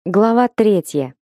Глава 3.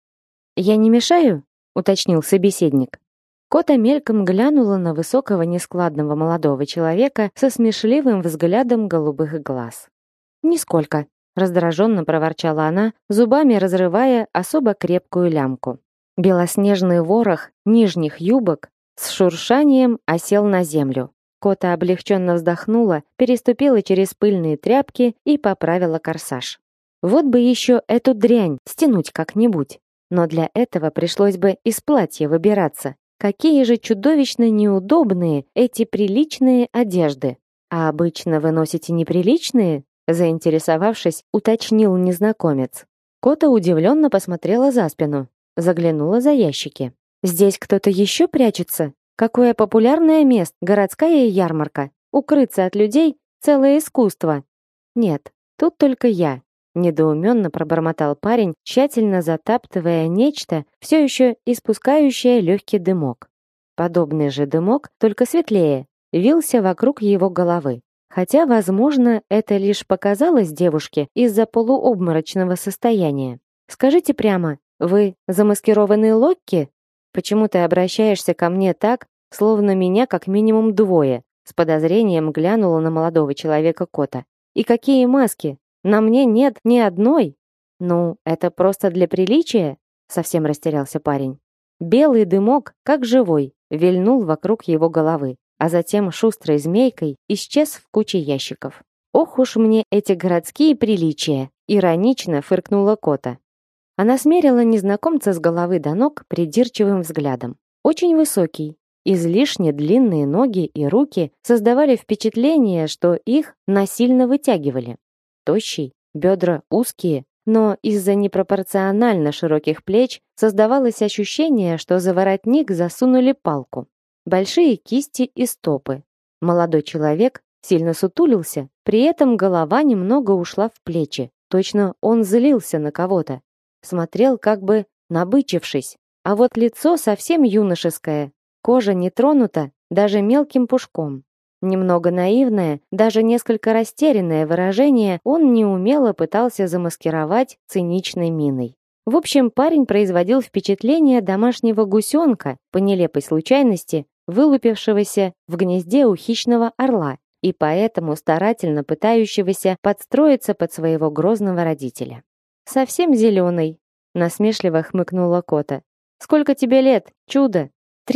«Я не мешаю?» — уточнил собеседник. Кота мельком глянула на высокого нескладного молодого человека со смешливым взглядом голубых глаз. «Нисколько», — раздраженно проворчала она, зубами разрывая особо крепкую лямку. Белоснежный ворох нижних юбок с шуршанием осел на землю. Кота облегченно вздохнула, переступила через пыльные тряпки и поправила корсаж. Вот бы еще эту дрянь стянуть как-нибудь. Но для этого пришлось бы из платья выбираться. Какие же чудовищно неудобные эти приличные одежды. А обычно вы носите неприличные? Заинтересовавшись, уточнил незнакомец. Кота удивленно посмотрела за спину, заглянула за ящики. Здесь кто-то еще прячется? Какое популярное место, городская ярмарка. Укрыться от людей — целое искусство. Нет, тут только я. Недоуменно пробормотал парень, тщательно затаптывая нечто, все еще испускающее легкий дымок. Подобный же дымок, только светлее, вился вокруг его головы. Хотя, возможно, это лишь показалось девушке из-за полуобморочного состояния. «Скажите прямо, вы замаскированный Локки? Почему ты обращаешься ко мне так, словно меня как минимум двое?» С подозрением глянула на молодого человека Кота. «И какие маски? На мне нет ни одной. Ну, это просто для приличия, совсем растерялся парень. Белый дымок, как живой, вильнул вокруг его головы, а затем шустрой змейкой исчез в куче ящиков. Ох уж мне эти городские приличия, иронично фыркнула Кота. Она смерила незнакомца с головы до ног придирчивым взглядом. Очень высокий, излишне длинные ноги и руки создавали впечатление, что их насильно вытягивали. Тощий, бедра узкие, но из-за непропорционально широких плеч создавалось ощущение, что за воротник засунули палку. Большие кисти и стопы. Молодой человек сильно сутулился, при этом голова немного ушла в плечи. Точно он злился на кого-то. Смотрел как бы набычившись, а вот лицо совсем юношеское. Кожа не тронута даже мелким пушком. Немного наивное, даже несколько растерянное выражение он неумело пытался замаскировать циничной миной. В общем, парень производил впечатление домашнего гусенка, по нелепой случайности, вылупившегося в гнезде у хищного орла, и поэтому старательно пытающегося подстроиться под своего грозного родителя. «Совсем зеленый», — насмешливо хмыкнула Кота. «Сколько тебе лет, чудо?»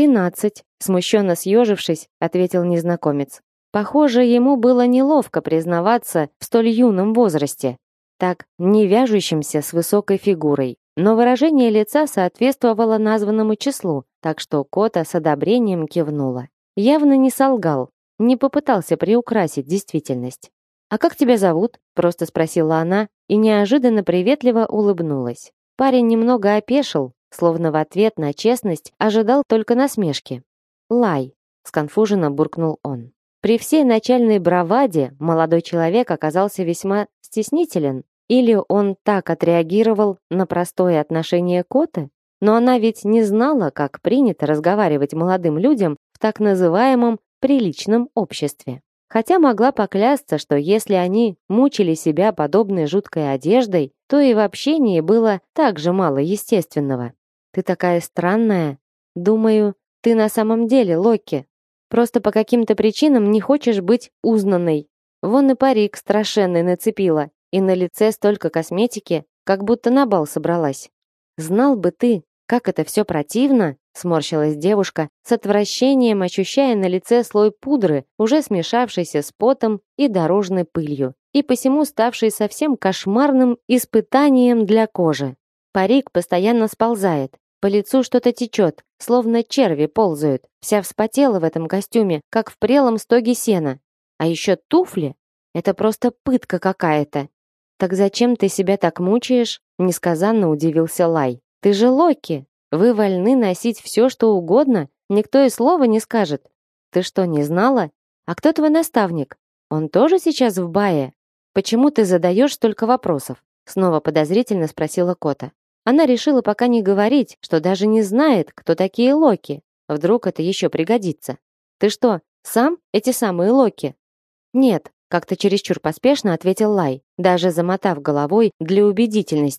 13, смущенно съежившись, ответил незнакомец. Похоже, ему было неловко признаваться в столь юном возрасте, так не вяжущемся с высокой фигурой. Но выражение лица соответствовало названному числу, так что Кота с одобрением кивнула. Явно не солгал, не попытался приукрасить действительность. «А как тебя зовут?» – просто спросила она и неожиданно приветливо улыбнулась. Парень немного опешил, словно в ответ на честность ожидал только насмешки. «Лай», — сконфуженно буркнул он. При всей начальной браваде молодой человек оказался весьма стеснителен. Или он так отреагировал на простое отношение Коты? Но она ведь не знала, как принято разговаривать молодым людям в так называемом приличном обществе. Хотя могла поклясться, что если они мучили себя подобной жуткой одеждой, то и в общении было так же мало естественного. «Ты такая странная. Думаю, ты на самом деле Локки. Просто по каким-то причинам не хочешь быть узнанной. Вон и парик страшенный нацепила, и на лице столько косметики, как будто на бал собралась. Знал бы ты, как это все противно», сморщилась девушка, с отвращением ощущая на лице слой пудры, уже смешавшийся с потом и дорожной пылью, и посему ставший совсем кошмарным испытанием для кожи. Парик постоянно сползает, по лицу что-то течет, словно черви ползают. Вся вспотела в этом костюме, как в прелом стоге сена. А еще туфли. Это просто пытка какая-то. «Так зачем ты себя так мучаешь?» Несказанно удивился Лай. «Ты же Локки. Вы вольны носить все, что угодно. Никто и слова не скажет. Ты что, не знала? А кто твой наставник? Он тоже сейчас в бае? Почему ты задаешь столько вопросов?» Снова подозрительно спросила Кота. Она решила пока не говорить, что даже не знает, кто такие Локки. Вдруг это еще пригодится. «Ты что, сам эти самые Локки?» «Нет», — как-то чересчур поспешно ответил Лай, даже замотав головой для убедительности.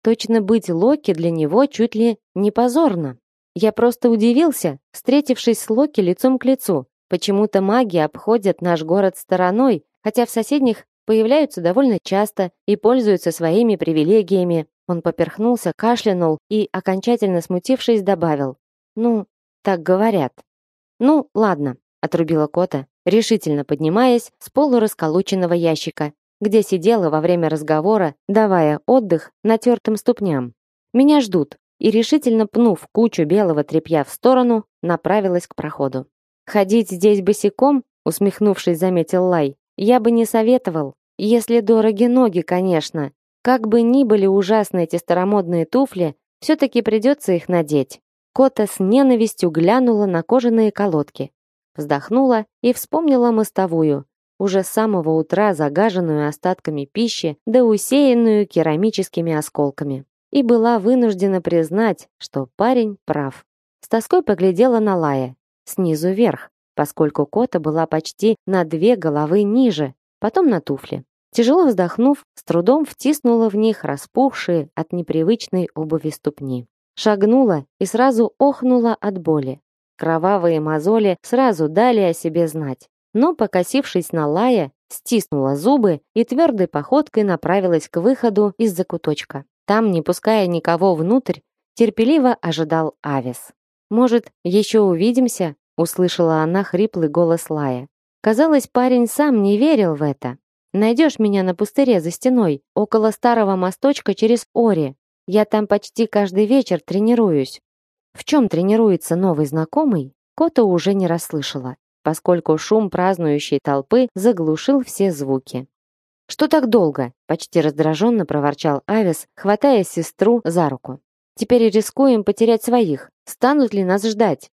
Точно быть Локи для него чуть ли не позорно. Я просто удивился, встретившись с Локи лицом к лицу. Почему-то маги обходят наш город стороной, хотя в соседних появляются довольно часто и пользуются своими привилегиями. Он поперхнулся, кашлянул и, окончательно смутившись, добавил: «Ну, так говорят». «Ну, ладно», — отрубила Кота, решительно поднимаясь с полурасколоченного ящика, где сидела во время разговора, давая отдых натертым ступням. «Меня ждут», и, решительно пнув кучу белого тряпья в сторону, направилась к проходу. «Ходить здесь босиком», — усмехнувшись, заметил Лай, «я бы не советовал, если дороги ноги, конечно. Как бы ни были ужасны эти старомодные туфли, все-таки придется их надеть». Кота с ненавистью глянула на кожаные колодки, вздохнула и вспомнила мостовую, уже с самого утра загаженную остатками пищи да усеянную керамическими осколками. И была вынуждена признать, что парень прав. С тоской поглядела на Лая, снизу вверх, поскольку Кота была почти на 2 головы ниже, потом на туфли. Тяжело вздохнув, с трудом втиснула в них распухшие от непривычной обуви ступни. Шагнула и сразу охнула от боли. Кровавые мозоли сразу дали о себе знать. Но, покосившись на Лая, стиснула зубы и твердой походкой направилась к выходу из закуточка. Там, не пуская никого внутрь, терпеливо ожидал Авес. «Может, еще увидимся?» — услышала она хриплый голос Лая. Казалось, парень сам не верил в это. «Найдешь меня на пустыре за стеной, около старого мосточка через Ори. Я там почти каждый вечер тренируюсь». В чем тренируется новый знакомый, Кота уже не расслышала, поскольку шум празднующей толпы заглушил все звуки. «Что так долго?» — почти раздраженно проворчал Авес, хватая сестру за руку. «Теперь рискуем потерять своих. Станут ли нас ждать?»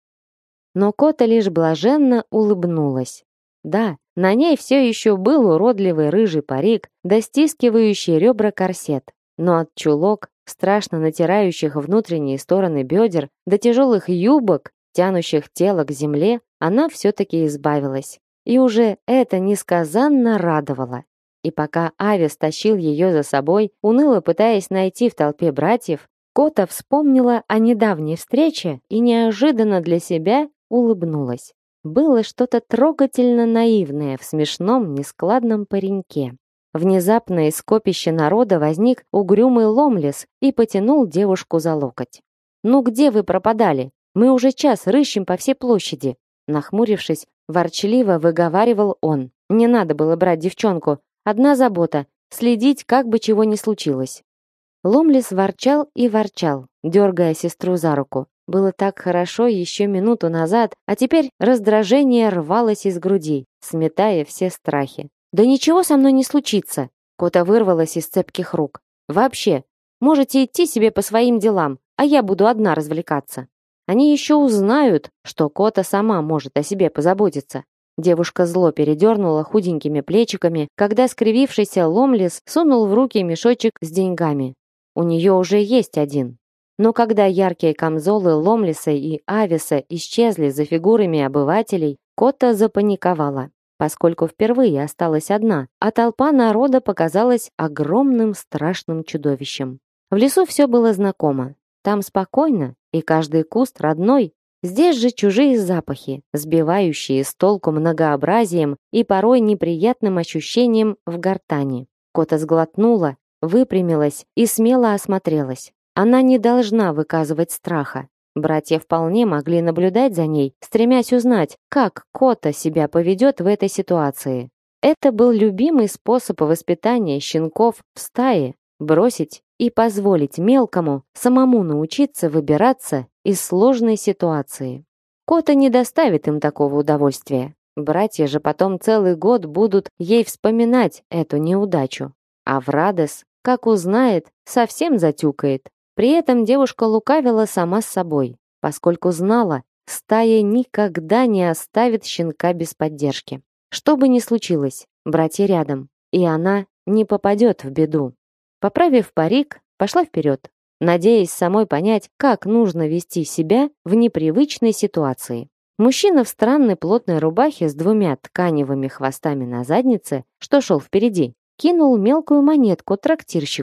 Но Кота лишь блаженно улыбнулась. Да, на ней все еще был уродливый рыжий парик, достискивающий ребра корсет, но от чулок, страшно натирающих внутренние стороны бедер, до тяжелых юбок, тянущих тело к земле, она все-таки избавилась. И уже это несказанно радовало. И пока Авес тащил ее за собой, уныло пытаясь найти в толпе братьев, Кота вспомнила о недавней встрече и неожиданно для себя улыбнулась. Было что-то трогательно наивное в смешном, нескладном пареньке. Внезапно из скопища народа возник угрюмый Ломлес и потянул девушку за локоть. «Ну где вы пропадали? Мы уже час рыщем по всей площади». Нахмурившись, ворчливо выговаривал он. Не надо было брать девчонку. Одна забота — следить, как бы чего ни случилось. Ломлес ворчал и ворчал, дергая сестру за руку. Было так хорошо еще минуту назад, а теперь раздражение рвалось из груди, сметая все страхи. «Да ничего со мной не случится!» Кота вырвалась из цепких рук. «Вообще, можете идти себе по своим делам, а я буду одна развлекаться. Они еще узнают, что Кота сама может о себе позаботиться». Девушка зло передернула худенькими плечиками, когда скривившийся Ломлес сунул в руки мешочек с деньгами. У нее уже есть один. Но когда яркие камзолы Ломлеса и Авеса исчезли за фигурами обывателей, Кота запаниковала, поскольку впервые осталась одна, а толпа народа показалась огромным страшным чудовищем. В лесу все было знакомо. Там спокойно, и каждый куст родной. Здесь же чужие запахи, сбивающие с толку многообразием и порой неприятным ощущением в гортани. Кота сглотнула, выпрямилась и смело осмотрелась. Она не должна выказывать страха. Братья вполне могли наблюдать за ней, стремясь узнать, как Кота себя поведет в этой ситуации. Это был любимый способ воспитания щенков в стае – бросить и позволить мелкому самому научиться выбираться из сложной ситуации. Кота не доставит им такого удовольствия. Братья же потом целый год будут ей вспоминать эту неудачу. А Врадес, как узнает, совсем затюкает. При этом девушка лукавила сама с собой, поскольку знала, стая никогда не оставит щенка без поддержки. Что бы ни случилось, братья рядом, и она не попадет в беду. Поправив парик, пошла вперед, надеясь самой понять, как нужно вести себя в непривычной ситуации. Мужчина в странной плотной рубахе с 2 тканевыми хвостами на заднице, что шел впереди, кинул мелкую монетку трактирщику,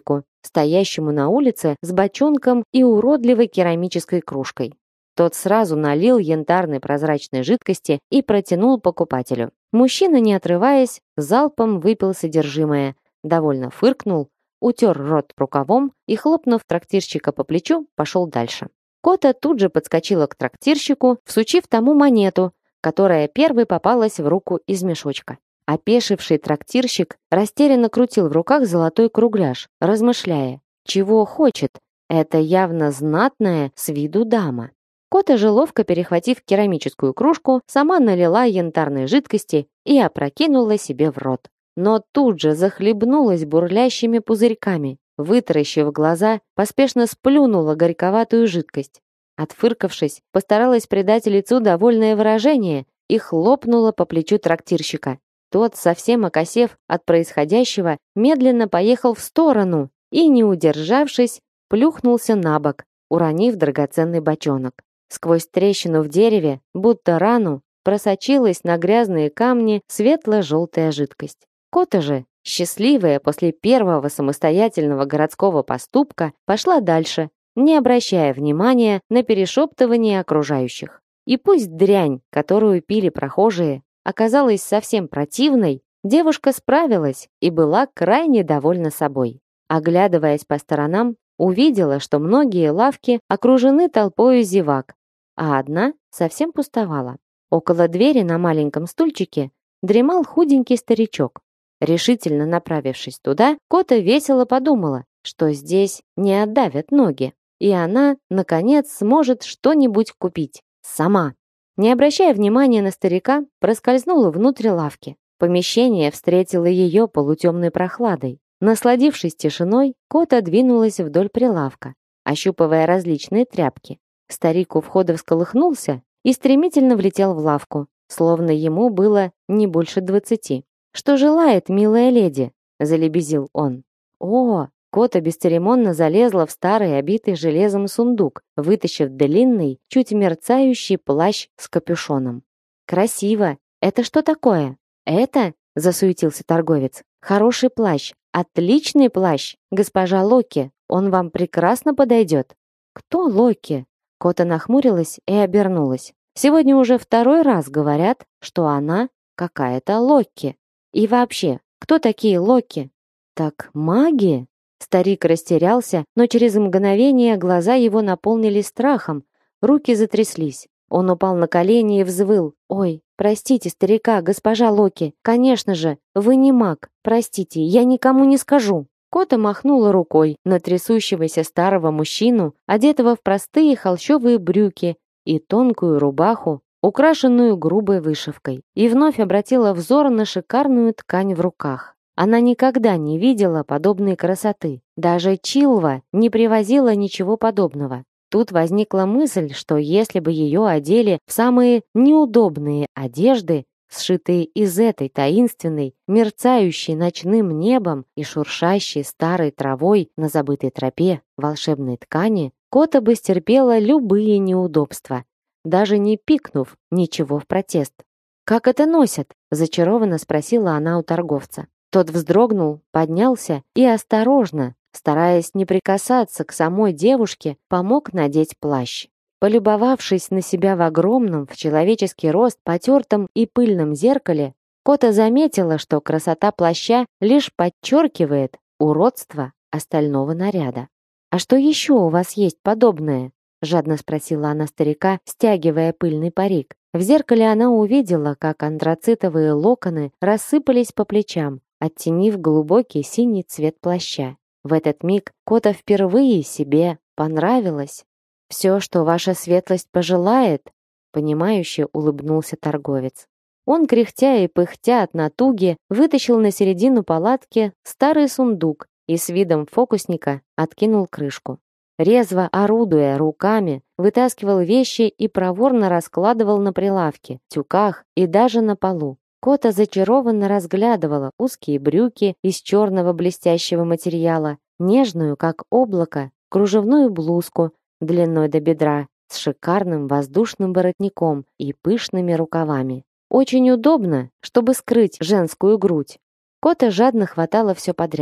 стоящему на улице с бочонком и уродливой керамической кружкой. Тот сразу налил янтарной прозрачной жидкости и протянул покупателю. Мужчина, не отрываясь, залпом выпил содержимое, довольно фыркнул, утер рот рукавом и, хлопнув трактирщика по плечу, пошел дальше. Кота тут же подскочила к трактирщику, всучив тому монету, которая первой попалась в руку из мешочка. Опешивший трактирщик растерянно крутил в руках золотой кругляш, размышляя, чего хочет. Это явно знатная с виду дама. Кота же, ловко перехватив керамическую кружку, сама налила янтарной жидкости и опрокинула себе в рот. Но тут же захлебнулась бурлящими пузырьками, вытаращив глаза, поспешно сплюнула горьковатую жидкость. Отфыркавшись, постаралась придать лицу довольное выражение и хлопнула по плечу трактирщика. Тот, совсем окосев от происходящего, медленно поехал в сторону и, не удержавшись, плюхнулся на бок, уронив драгоценный бочонок. Сквозь трещину в дереве, будто рану, просочилась на грязные камни светло-желтая жидкость. Кота же, счастливая после первого самостоятельного городского поступка, пошла дальше, не обращая внимания на перешептывание окружающих. И пусть дрянь, которую пили прохожие, оказалась совсем противной, девушка справилась и была крайне довольна собой. Оглядываясь по сторонам, увидела, что многие лавки окружены толпой зевак, а одна совсем пустовала. Около двери на маленьком стульчике дремал худенький старичок. Решительно направившись туда, Кота весело подумала, что здесь не отдавят ноги, и она, наконец, сможет что-нибудь купить. Сама. Не обращая внимания на старика, проскользнула внутрь лавки. Помещение встретило ее полутемной прохладой. Насладившись тишиной, Кота двинулась вдоль прилавка, ощупывая различные тряпки. Старик у входа всколыхнулся и стремительно влетел в лавку, словно ему было не больше 20. «Что желает, милая леди?» – залебезил он. «О!» Кота бесцеремонно залезла в старый, обитый железом сундук, вытащив длинный, чуть мерцающий плащ с капюшоном. «Красиво! Это что такое?» «Это?» – засуетился торговец. «Хороший плащ, отличный плащ, госпожа Локи, он вам прекрасно подойдет». «Кто Локи?» Кота нахмурилась и обернулась. Сегодня уже второй раз говорят, что она какая-то Локи. И вообще, кто такие Локи? Так маги? Старик растерялся, но через мгновение глаза его наполнились страхом, руки затряслись. Он упал на колени и взвыл. «Ой, простите, старика, госпожа Локи, конечно же, вы не маг, простите, я никому не скажу». Кота махнула рукой на трясущегося старого мужчину, одетого в простые холщовые брюки и тонкую рубаху, украшенную грубой вышивкой, и вновь обратила взор на шикарную ткань в руках. Она никогда не видела подобной красоты. Даже Чилва не привозила ничего подобного. Тут возникла мысль, что если бы ее одели в самые неудобные одежды, сшитые из этой таинственной, мерцающей ночным небом и шуршащей старой травой на забытой тропе волшебной ткани, Кота бы стерпела любые неудобства, даже не пикнув ничего в протест. «Как это носят?» – зачарованно спросила она у торговца. Тот вздрогнул, поднялся и осторожно, стараясь не прикасаться к самой девушке, помог надеть плащ. Полюбовавшись на себя в огромном, в человеческий рост, потертом и пыльном зеркале, Кота заметила, что красота плаща лишь подчеркивает уродство остального наряда. «А что еще у вас есть подобное?» — жадно спросила она старика, стягивая пыльный парик. В зеркале она увидела, как антрацитовые локоны рассыпались по плечам, оттенив глубокий синий цвет плаща. В этот миг Кота впервые себе понравилась. «Все, что ваша светлость пожелает», — понимающе улыбнулся торговец. Он, кряхтя и пыхтя от натуги, вытащил на середину палатки старый сундук и с видом фокусника откинул крышку. Резво орудуя руками, вытаскивал вещи и проворно раскладывал на прилавке, тюках и даже на полу. Кота зачарованно разглядывала узкие брюки из черного блестящего материала, нежную, как облако, кружевную блузку длиной до бедра с шикарным воздушным воротником и пышными рукавами. Очень удобно, чтобы скрыть женскую грудь. Кота жадно хватала все подряд.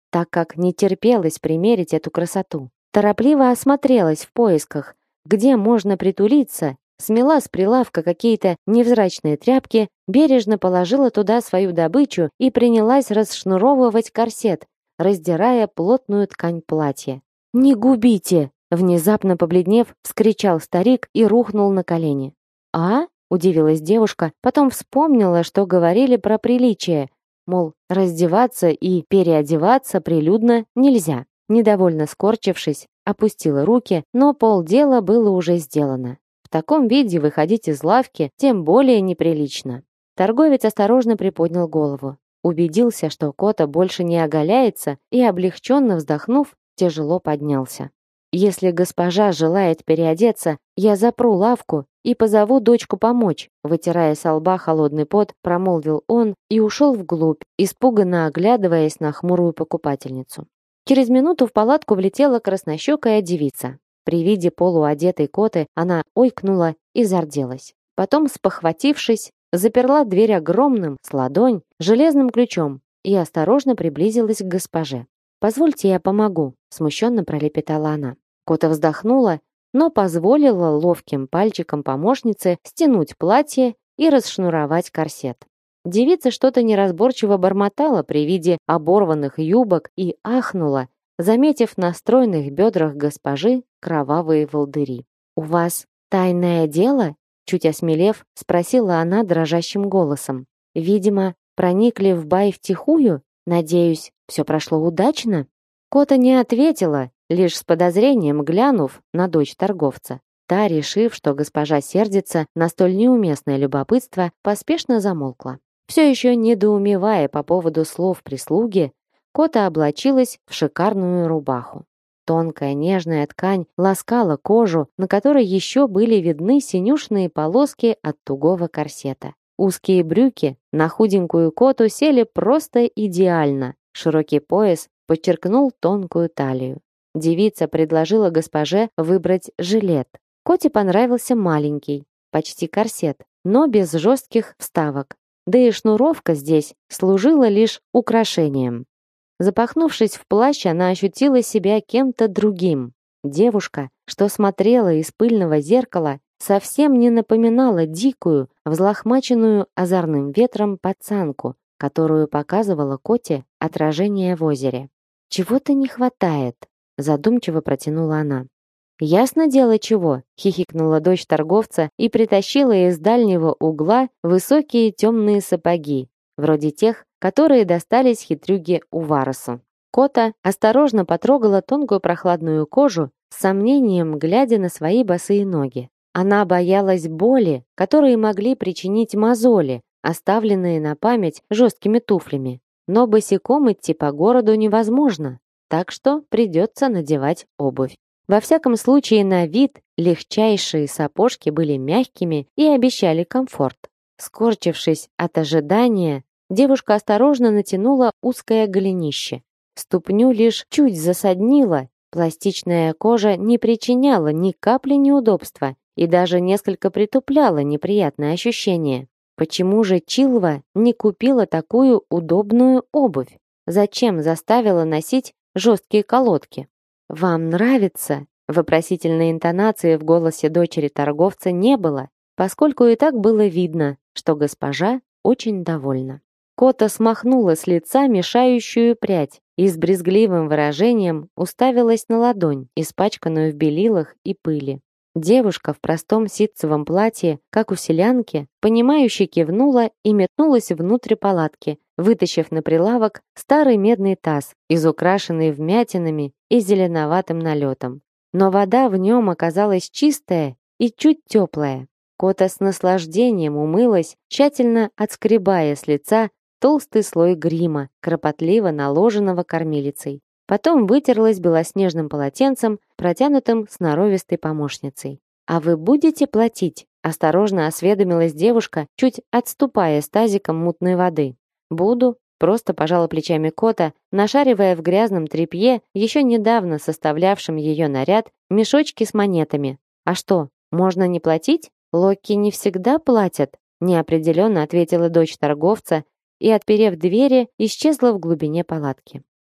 так как не терпелось примерить эту красоту. Торопливо осмотрелась в поисках, где можно притулиться, смела с прилавка какие-то невзрачные тряпки, бережно положила туда свою добычу и принялась расшнуровывать корсет, раздирая плотную ткань платья. «Не губите!» Внезапно побледнев, вскричал старик и рухнул на колени. «А?» — удивилась девушка, потом вспомнила, что говорили про приличие, мол, раздеваться и переодеваться прилюдно нельзя. Недовольно скорчившись, опустила руки, но полдела было уже сделано. В таком виде выходить из лавки тем более неприлично. Торговец осторожно приподнял голову, убедился, что Кота больше не оголяется, и, облегченно вздохнув, тяжело поднялся. «Если госпожа желает переодеться, я запру лавку и позову дочку помочь», вытирая со лба холодный пот, промолвил он и ушел вглубь, испуганно оглядываясь на хмурую покупательницу. Через минуту в палатку влетела краснощекая девица. При виде полуодетой Коты она ойкнула и зарделась. Потом, спохватившись, заперла дверь огромным, с ладонь, железным ключом и осторожно приблизилась к госпоже. «Позвольте, я помогу», — смущенно пролепетала она. Кота вздохнула, но позволила ловким пальчикам помощнице стянуть платье и расшнуровать корсет. Девица что-то неразборчиво бормотала при виде оборванных юбок и ахнула, заметив на стройных бедрах госпожи кровавые волдыри. «У вас тайное дело?» Чуть осмелев, спросила она дрожащим голосом. «Видимо, проникли в бай втихую? Надеюсь, все прошло удачно?» Кота не ответила, лишь с подозрением глянув на дочь торговца. Та, решив, что госпожа сердится на столь неуместное любопытство, поспешно замолкла. Все еще недоумевая по поводу слов прислуги, Кота облачилась в шикарную рубаху. Тонкая нежная ткань ласкала кожу, на которой еще были видны синюшные полоски от тугого корсета. Узкие брюки на худенькую Коту сели просто идеально. Широкий пояс подчеркнул тонкую талию. Девица предложила госпоже выбрать жилет. Коте понравился маленький, почти корсет, но без жестких вставок. Да и шнуровка здесь служила лишь украшением. Запахнувшись в плащ, она ощутила себя кем-то другим. Девушка, что смотрела из пыльного зеркала, совсем не напоминала дикую, взлохмаченную озорным ветром пацанку, которую показывала Коте отражение в озере. «Чего-то не хватает», — задумчиво протянула она. «Ясно дело чего», — хихикнула дочь торговца и притащила из дальнего угла высокие темные сапоги, вроде тех, которые достались хитрюге Уваросу. Кота осторожно потрогала тонкую прохладную кожу, с сомнением глядя на свои босые ноги. Она боялась боли, которые могли причинить мозоли, оставленные на память жесткими туфлями. Но босиком идти по городу невозможно, так что придется надевать обувь. Во всяком случае, на вид легчайшие сапожки были мягкими и обещали комфорт. Скорчившись от ожидания, девушка осторожно натянула узкое голенище. Ступню лишь чуть засаднила, пластичная кожа не причиняла ни капли неудобства и даже несколько притупляла неприятное ощущение. Почему же Чилва не купила такую удобную обувь? Зачем заставила носить жесткие колодки? «Вам нравится?» Вопросительной интонации в голосе дочери торговца не было, поскольку и так было видно, что госпожа очень довольна. Кота смахнула с лица мешающую прядь и с брезгливым выражением уставилась на ладонь, испачканную в белилах и пыли. Девушка в простом ситцевом платье, как у селянки, понимающе кивнула и метнулась внутрь палатки, вытащив на прилавок старый медный таз, изукрашенный вмятинами и зеленоватым налетом. Но вода в нем оказалась чистая и чуть теплая. Кота с наслаждением умылась, тщательно отскребая с лица толстый слой грима, кропотливо наложенного кормилицей. Потом вытерлась белоснежным полотенцем, протянутым сноровистой помощницей. «А вы будете платить?» – осторожно осведомилась девушка, чуть отступая с тазиком мутной воды. «Буду», – просто пожала плечами Кота, нашаривая в грязном тряпье, еще недавно составлявшем ее наряд, мешочки с монетами. «А что, можно не платить?» «Локки не всегда платят», – неопределенно ответила дочь торговца и, отперев двери, исчезла в глубине палатки.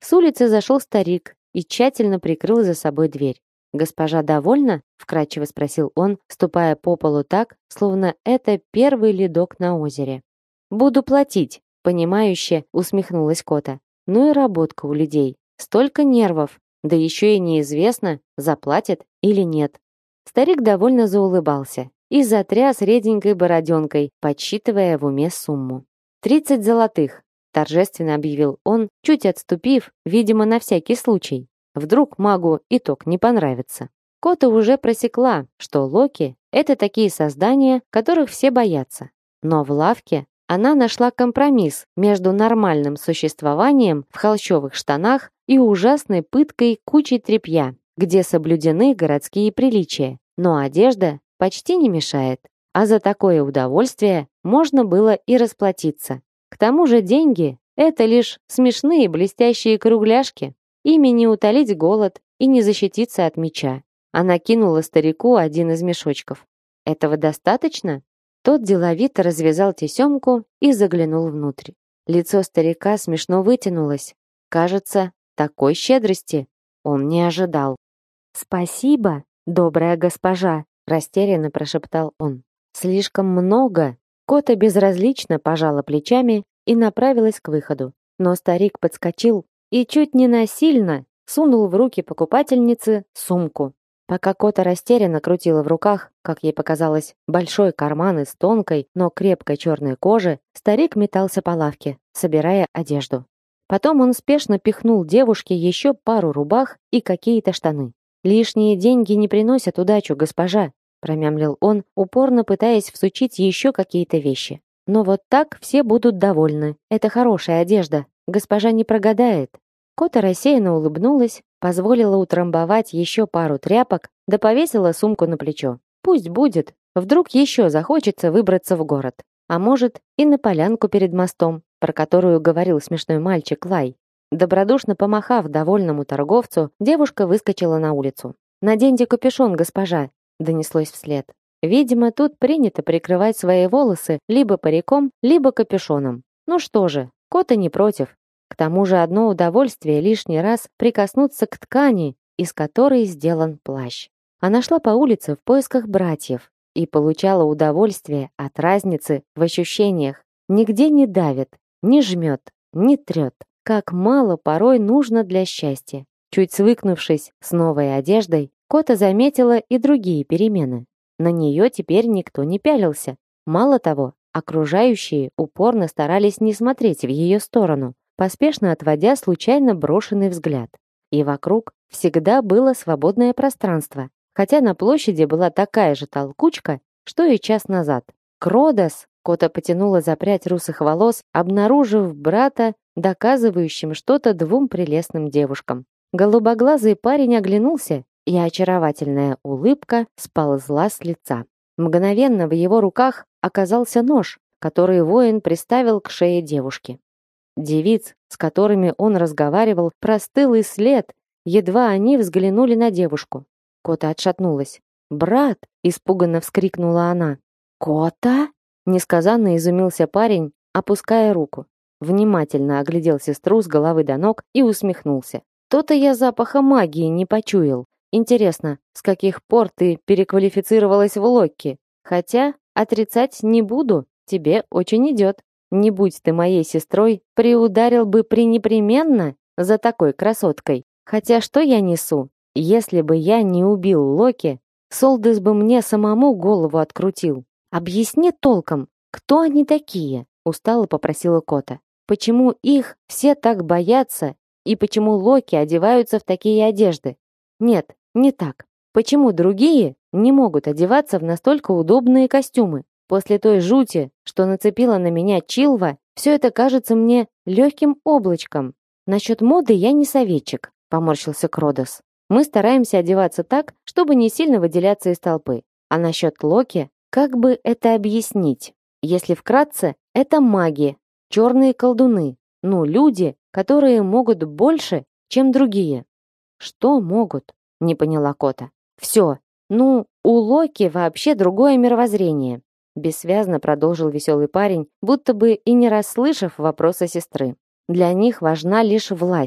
С улицы зашел старик и тщательно прикрыл за собой дверь. «Госпожа довольна?» — вкратчиво спросил он, ступая по полу так, словно это первый ледок на озере. «Буду платить», — понимающе усмехнулась Кота. «Ну и работка у людей. Столько нервов, да еще и неизвестно, заплатят или нет». Старик довольно заулыбался и затряс реденькой бороденкой, подсчитывая в уме сумму. 30 золотых», — торжественно объявил он, чуть отступив, видимо, на всякий случай. Вдруг магу итог не понравится. Кота уже просекла, что Локи — это такие создания, которых все боятся. Но в лавке она нашла компромисс между нормальным существованием в холщовых штанах и ужасной пыткой кучей тряпья, где соблюдены городские приличия, но одежда почти не мешает. А за такое удовольствие можно было и расплатиться. К тому же деньги — это лишь смешные блестящие кругляшки. Ими не утолить голод и не защититься от меча. Она кинула старику один из мешочков. «Этого достаточно?» Тот деловито развязал тесемку и заглянул внутрь. Лицо старика смешно вытянулось. Кажется, такой щедрости он не ожидал. «Спасибо, добрая госпожа», — растерянно прошептал он. «Слишком много». Кота безразлично пожала плечами и направилась к выходу. Но старик подскочил и чуть не насильно сунул в руки покупательницы сумку. Пока Кота растерянно крутила в руках, как ей показалось, большой карман из тонкой, но крепкой черной кожи, старик метался по лавке, собирая одежду. Потом он спешно пихнул девушке еще пару рубах и какие-то штаны. «Лишние деньги не приносят удачу, госпожа», промямлил он, упорно пытаясь всучить еще какие-то вещи. «Но вот так все будут довольны. Это хорошая одежда. Госпожа не прогадает». Кота рассеянно улыбнулась, позволила утрамбовать еще пару тряпок, да повесила сумку на плечо. Пусть будет. Вдруг еще захочется выбраться в город. А может, и на полянку перед мостом, про которую говорил смешной мальчик Лай. Добродушно помахав довольному торговцу, девушка выскочила на улицу. «Наденьте капюшон, госпожа», — донеслось вслед. Видимо, тут принято прикрывать свои волосы либо париком, либо капюшоном. Ну что же, Кота не против. К тому же одно удовольствие лишний раз прикоснуться к ткани, из которой сделан плащ. Она шла по улице в поисках братьев и получала удовольствие от разницы в ощущениях. Нигде не давит, не жмет, не трет. Как мало порой нужно для счастья. Чуть свыкнувшись с новой одеждой, Кота заметила и другие перемены. На нее теперь никто не пялился. Мало того, окружающие упорно старались не смотреть в ее сторону, поспешно отводя случайно брошенный взгляд. И вокруг всегда было свободное пространство, хотя на площади была такая же толкучка, что и час назад. «Кродос!» — Кота потянула за прядь русых волос, обнаружив брата, доказывающим что-то двум прелестным девушкам. Голубоглазый парень оглянулся, и очаровательная улыбка сползла с лица. Мгновенно в его руках оказался нож, который воин приставил к шее девушки. Девиц, с которыми он разговаривал, простыл и след, едва они взглянули на девушку. Кота отшатнулась. «Брат!» — испуганно вскрикнула она. «Кота?» — несказанно изумился парень, опуская руку. Внимательно оглядел сестру с головы до ног и усмехнулся. «То-то я запаха магии не почуял. Интересно, с каких пор ты переквалифицировалась в Локки? Хотя отрицать не буду, тебе очень идет. Не будь ты моей сестрой, приударил бы пренепременно за такой красоткой. Хотя что я несу? Если бы я не убил Локи, Солдыс бы мне самому голову открутил. Объясни толком, кто они такие?» Устало попросила Кота. «Почему их все так боятся и почему Локи одеваются в такие одежды? Нет, не так. Почему другие не могут одеваться в настолько удобные костюмы? После той жути, что нацепила на меня Чилва, все это кажется мне легким облачком. Насчет моды я не советчик», — поморщился Кродос. «Мы стараемся одеваться так, чтобы не сильно выделяться из толпы. А насчет Локи, как бы это объяснить? Если вкратце, это маги, черные колдуны, люди, которые могут больше, чем другие». «Что могут?» — не поняла Кота. «Все. У Локи вообще другое мировоззрение», — бессвязно продолжил веселый парень, будто бы и не расслышав вопроса сестры. «Для них важна лишь власть.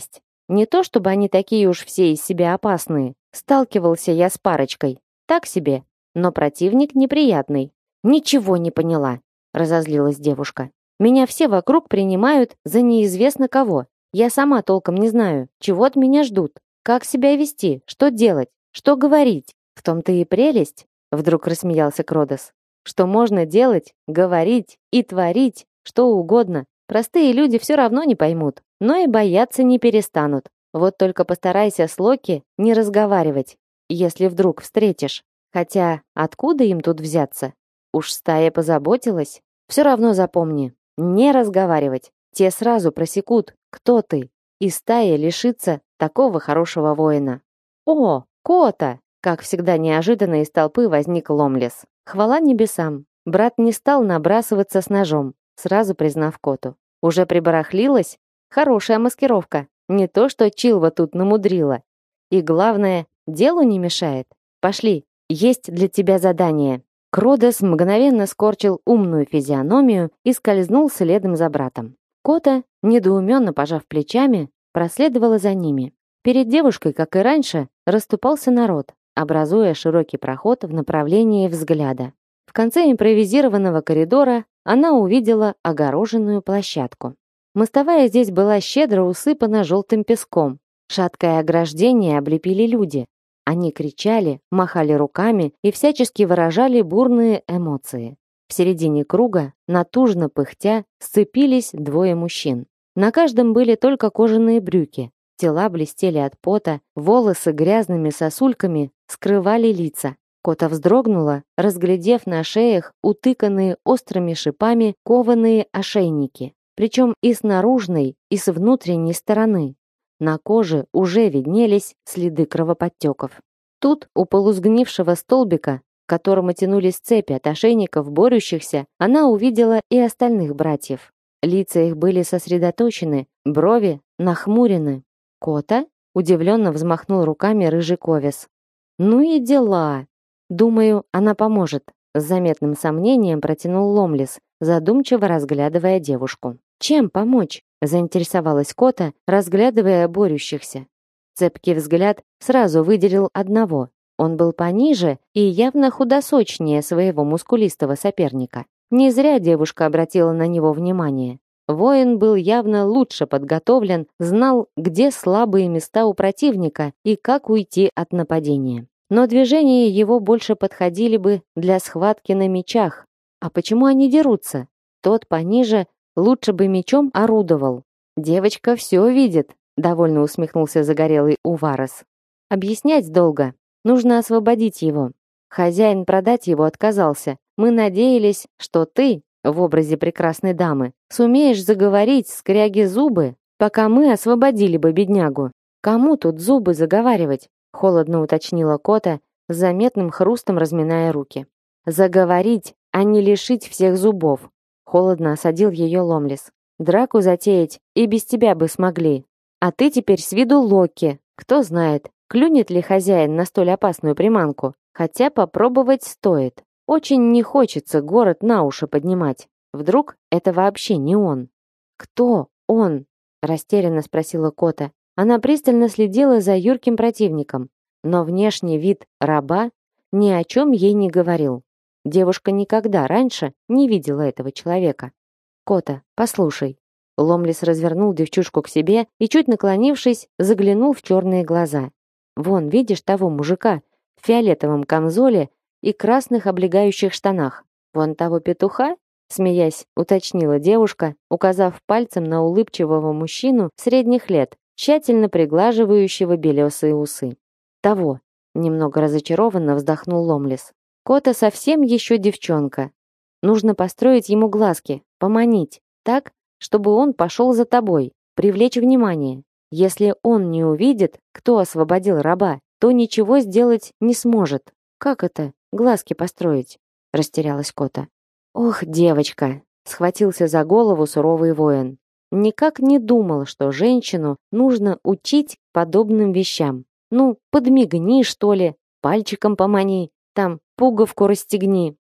Не то чтобы они такие уж все из себя опасные. Сталкивался я с парочкой. Так себе, но противник неприятный. Ничего не поняла, разозлилась девушка. Меня все вокруг принимают за неизвестно кого. Я сама толком не знаю, чего от меня ждут. Как себя вести, что делать, что говорить. В том-то и прелесть, вдруг рассмеялся Кродос. Что можно делать, говорить и творить что угодно. Простые люди все равно не поймут, но и бояться не перестанут. Вот только постарайся с Локи не разговаривать, если вдруг встретишь. Хотя откуда им тут взяться? Уж стая позаботилась. Все равно запомни, не разговаривать. Те сразу просекут, кто ты, и стая лишится такого хорошего воина. О, Кота! Как всегда неожиданно из толпы возник Ломлес. Хвала небесам. Брат не стал набрасываться с ножом, сразу признав Коту. Уже прибарахлилась? Хорошая маскировка. Не то, что Чилва тут намудрила. И главное, делу не мешает. Пошли, есть для тебя задание. Кродос мгновенно скорчил умную физиономию и скользнул следом за братом. Кота, недоуменно пожав плечами, проследовала за ними. Перед девушкой, как и раньше, расступался народ, образуя широкий проход в направлении взгляда. В конце импровизированного коридора она увидела огороженную площадку. Мостовая здесь была щедро усыпана желтым песком. Шаткое ограждение облепили люди. Они кричали, махали руками и всячески выражали бурные эмоции. В середине круга, натужно пыхтя, сцепились двое мужчин. На каждом были только кожаные брюки. Тела блестели от пота, волосы грязными сосульками скрывали лица. Кота вздрогнула, разглядев на шеях утыканные острыми шипами кованые ошейники. Причем и с наружной, и с внутренней стороны. На коже уже виднелись следы кровоподтеков. Тут, у полусгнившего столбика, к которому тянулись цепи от ошейников борющихся, она увидела и остальных братьев. Лица их были сосредоточены, брови нахмурены. «Кота?» — удивленно взмахнул руками рыжий ковес. «Ну и дела!» «Думаю, она поможет», — с заметным сомнением протянул Ломлес, задумчиво разглядывая девушку. «Чем помочь?» — заинтересовалась Кота, разглядывая борющихся. Цепкий взгляд сразу выделил одного. Он был пониже и явно худосочнее своего мускулистого соперника. Не зря девушка обратила на него внимание. Воин был явно лучше подготовлен, знал, где слабые места у противника и как уйти от нападения. Но движения его больше подходили бы для схватки на мечах. А почему они дерутся? Тот пониже лучше бы мечом орудовал. Девочка все видит, довольно усмехнулся загорелый Уварос. Объяснять долго. Нужно освободить его. Хозяин продать его отказался. Мы надеялись, что ты, в образе прекрасной дамы, сумеешь заговорить скряги зубы, пока мы освободили бы беднягу. Кому тут зубы заговаривать? Холодно уточнила Кота, с заметным хрустом разминая руки. Заговорить, а не лишить всех зубов. Холодно осадил ее Ломлес. Драку затеять и без тебя бы смогли. А ты теперь с виду Локи. Кто знает, клюнет ли хозяин на столь опасную приманку. Хотя попробовать стоит. Очень не хочется город на уши поднимать. Вдруг это вообще не он. Кто он? Растерянно спросила Кота. Она пристально следила за юрким противником, но внешний вид раба ни о чем ей не говорил. Девушка никогда раньше не видела этого человека. Кота, послушай. Ломлес развернул девчушку к себе и, чуть наклонившись, заглянул в черные глаза. Вон, видишь того мужика в фиолетовом камзоле и красных облегающих штанах. Вон того петуха, смеясь, уточнила девушка, указав пальцем на улыбчивого мужчину средних лет, тщательно приглаживающего белесые усы. Того, немного разочарованно вздохнул Ломлес. Кота совсем еще девчонка. Нужно построить ему глазки, поманить, так, чтобы он пошел за тобой, привлечь внимание. Если он не увидит, кто освободил раба, то ничего сделать не сможет. Как это? Глазки построить? Растерялась Кота. Ох, девочка, схватился за голову суровый воин. Никак не думал, что женщину нужно учить подобным вещам. Ну, подмигни, что ли, пальчиком помани, там пуговку расстегни.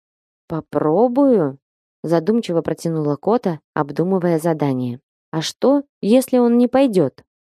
Попробую, задумчиво протянула Кота, обдумывая задание. А что, если он не пойдет?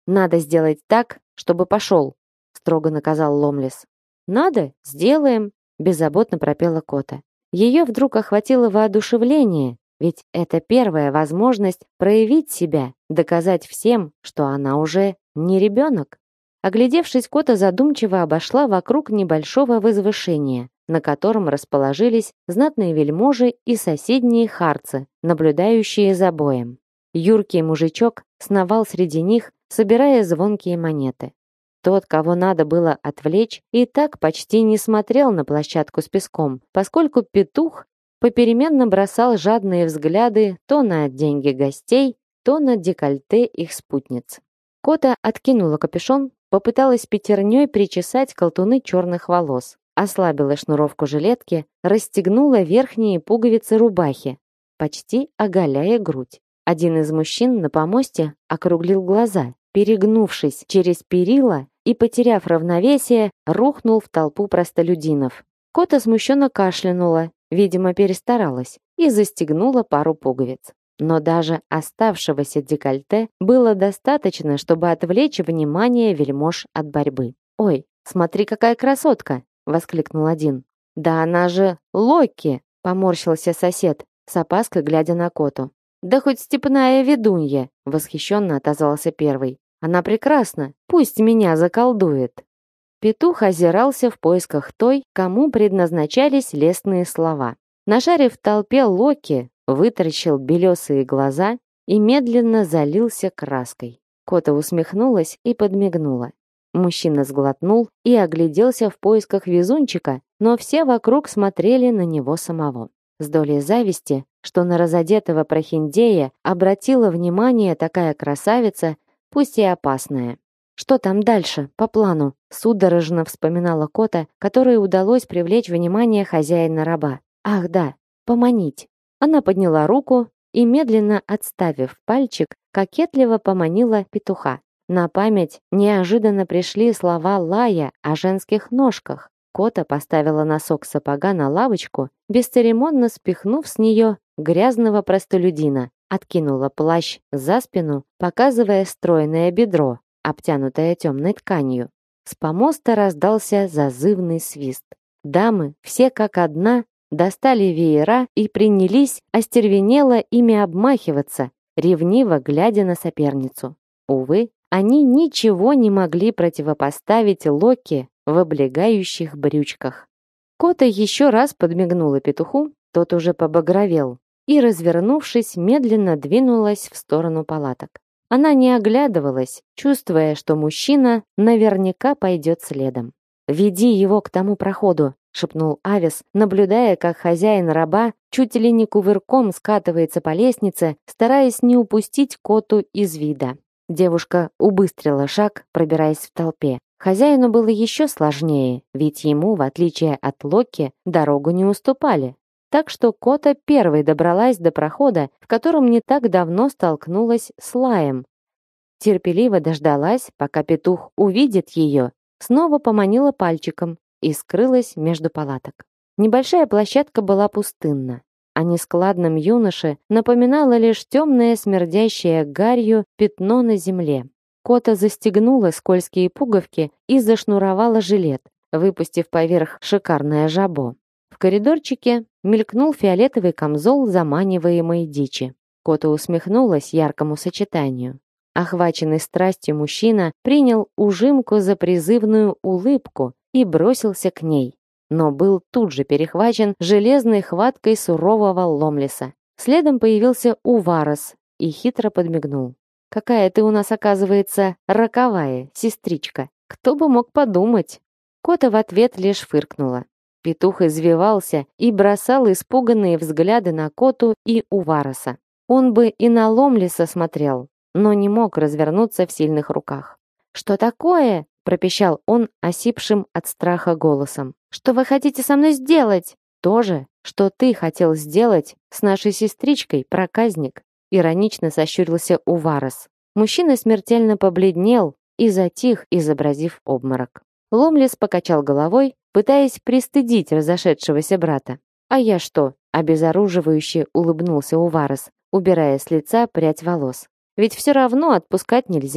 Надо сделать так, чтобы пошел, строго наказал Ломлес. Надо, сделаем, беззаботно пропела Кота. Ее вдруг охватило воодушевление, ведь это первая возможность проявить себя, доказать всем, что она уже не ребенок. Оглядевшись, Кота задумчиво обошла вокруг небольшого возвышения, на котором расположились знатные вельможи и соседние харцы, наблюдающие за боем. Юркий мужичок сновал среди них, собирая звонкие монеты. Тот, кого надо было отвлечь, и так почти не смотрел на площадку с песком, поскольку петух попеременно бросал жадные взгляды то на деньги гостей, то на декольте их спутниц. Кота откинула капюшон, попыталась пятерней причесать колтуны черных волос, ослабила шнуровку жилетки, расстегнула верхние пуговицы рубахи, почти оголяя грудь. Один из мужчин на помосте округлил глаза, перегнувшись через перила и, потеряв равновесие, рухнул в толпу простолюдинов. Кота смущенно кашлянула, видимо, перестаралась, и застегнула пару пуговиц. Но даже оставшегося декольте было достаточно, чтобы отвлечь внимание вельмож от борьбы. «Ой, смотри, какая красотка!» — воскликнул один. «Да она же Локи!» — поморщился сосед, с опаской глядя на Коту. «Да хоть степная ведунья!» — восхищенно отозвался первый. «Она прекрасна! Пусть меня заколдует!» Петух озирался в поисках той, кому предназначались лестные слова. Нашарив в толпе Локи, вытаращил белесые глаза и медленно залился краской. Кота усмехнулась и подмигнула. Мужчина сглотнул и огляделся в поисках везунчика, но все вокруг смотрели на него самого. С долей зависти, что на разодетого прохиндея обратила внимание такая красавица, пусть и опасная. «Что там дальше, по плану?» Судорожно вспоминала Кота, которой удалось привлечь внимание хозяина раба. «Ах да, поманить». Она подняла руку и, медленно отставив пальчик, кокетливо поманила петуха. На память неожиданно пришли слова Лая о женских ножках. Кота поставила носок сапога на лавочку, бесцеремонно спихнув с нее грязного простолюдина, откинула плащ за спину, показывая стройное бедро, обтянутое темной тканью. С помоста раздался зазывный свист. Дамы, все как одна, достали веера и принялись остервенело ими обмахиваться, ревниво глядя на соперницу. Увы, они ничего не могли противопоставить Локи в облегающих брючках. Кота еще раз подмигнула петуху, тот уже побагровел, и, развернувшись, медленно двинулась в сторону палаток. Она не оглядывалась, чувствуя, что мужчина наверняка пойдет следом. «Веди его к тому проходу», — шепнул Авес, наблюдая, как хозяин раба чуть ли не кувырком скатывается по лестнице, стараясь не упустить Коту из вида. Девушка убыстрила шаг, пробираясь в толпе. Хозяину было еще сложнее, ведь ему, в отличие от Локи, дорогу не уступали. Так что Кота первой добралась до прохода, в котором не так давно столкнулась с Лаем. Терпеливо дождалась, пока петух увидит ее, снова поманила пальчиком и скрылась между палаток. Небольшая площадка была пустынна. О нескладном юноше напоминало лишь темное, смердящее гарью пятно на земле. Кота застегнула скользкие пуговки и зашнуровала жилет, выпустив поверх шикарное жабо. В коридорчике мелькнул фиолетовый камзол заманиваемой дичи. Кота усмехнулась яркому сочетанию. Охваченный страстью мужчина принял ужимку за призывную улыбку и бросился к ней, но был тут же перехвачен железной хваткой сурового Ломлеса. Следом появился Уварос и хитро подмигнул. «Какая ты у нас, оказывается, роковая, сестричка! Кто бы мог подумать?» Кота в ответ лишь фыркнула. Петух извивался и бросал испуганные взгляды на Коту и Увароса. Он бы и на Ломлеса смотрел, но не мог развернуться в сильных руках. «Что такое?» — пропищал он осипшим от страха голосом. «Что вы хотите со мной сделать?» «То же, что ты хотел сделать с нашей сестричкой, проказник», — иронично сощурился Уварос. Мужчина смертельно побледнел и затих, изобразив обморок. Ломлес покачал головой, пытаясь пристыдить разошедшегося брата. «А я что?» — обезоруживающе улыбнулся Уварос, убирая с лица прядь волос. «Ведь все равно отпускать нельзя.